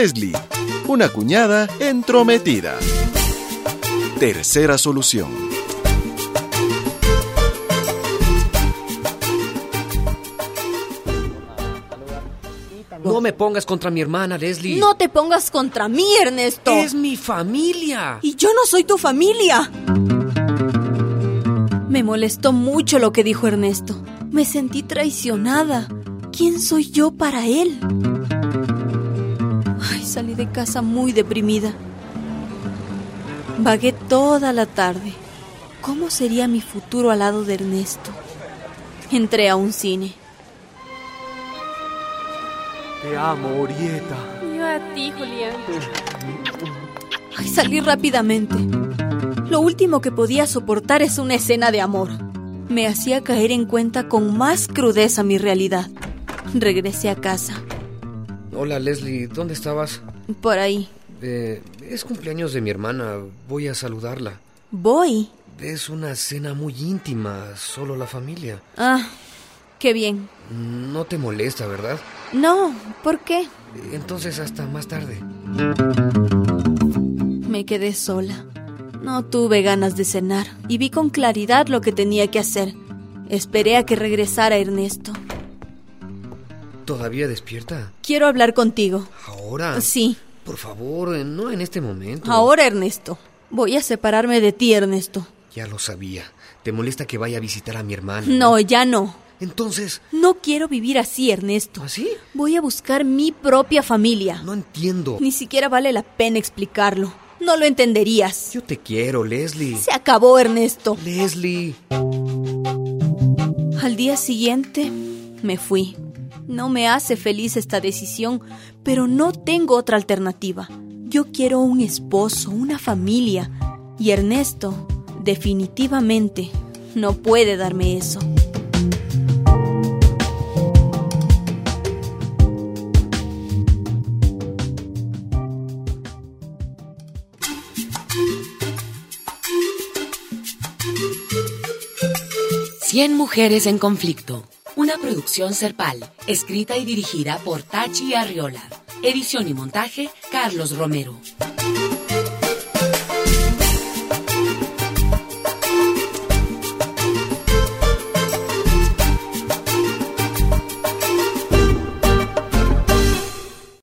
Leslie, una cuñada entrometida. Tercera solución. No me pongas contra mi hermana, Leslie. No te pongas contra mí, Ernesto. Es mi familia. Y yo no soy tu familia. Me molestó mucho lo que dijo Ernesto. Me sentí traicionada. ¿Quién soy yo para él? Ay, salí de casa muy deprimida. Vagué toda la tarde. ¿Cómo sería mi futuro al lado de Ernesto? Entré a un cine. Te amo, Orieta. Yo a ti, Julián. Ay, salí rápidamente. Lo último que podía soportar es una escena de amor. Me hacía caer en cuenta con más crudeza mi realidad. Regresé a casa. Hola, Leslie, ¿dónde estabas? Por ahí. Es cumpleaños de mi hermana. Voy a saludarla. Voy. Es una cena muy íntima, solo la familia. Ah, qué bien. No te molesta, ¿verdad? No, ¿por qué? Entonces hasta más tarde. Me quedé sola. No tuve ganas de cenar y vi con claridad lo que tenía que hacer. Esperé a que regresara Ernesto. ¿Todavía despierta? Quiero hablar contigo. ¿Ahora? Sí. Por favor, no en este momento. Ahora, Ernesto. Voy a separarme de ti, Ernesto. Ya lo sabía. ¿Te molesta que vaya a visitar a mi hermana? No, ya no. Entonces... No quiero vivir así, Ernesto. ¿Así? Voy a buscar mi propia familia. No entiendo. Ni siquiera vale la pena explicarlo. No lo entenderías. Yo te quiero, Leslie. Se acabó, Ernesto. Leslie. Al día siguiente, me fui. No me hace feliz esta decisión, pero no tengo otra alternativa. Yo quiero un esposo, una familia. Y Ernesto, definitivamente, no puede darme eso. Cien mujeres en conflicto. Una producción Serpal, escrita y dirigida por Tachi Arriola. Edición y montaje, Carlos Romero.